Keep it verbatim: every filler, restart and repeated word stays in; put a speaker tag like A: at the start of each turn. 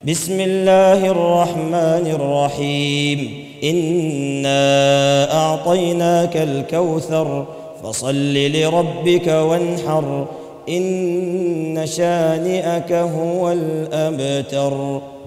A: بسم الله الرحمن الرحيم إنا أعطيناك الكوثر فصل لربك وانحر إن شانئك هو الأبتر.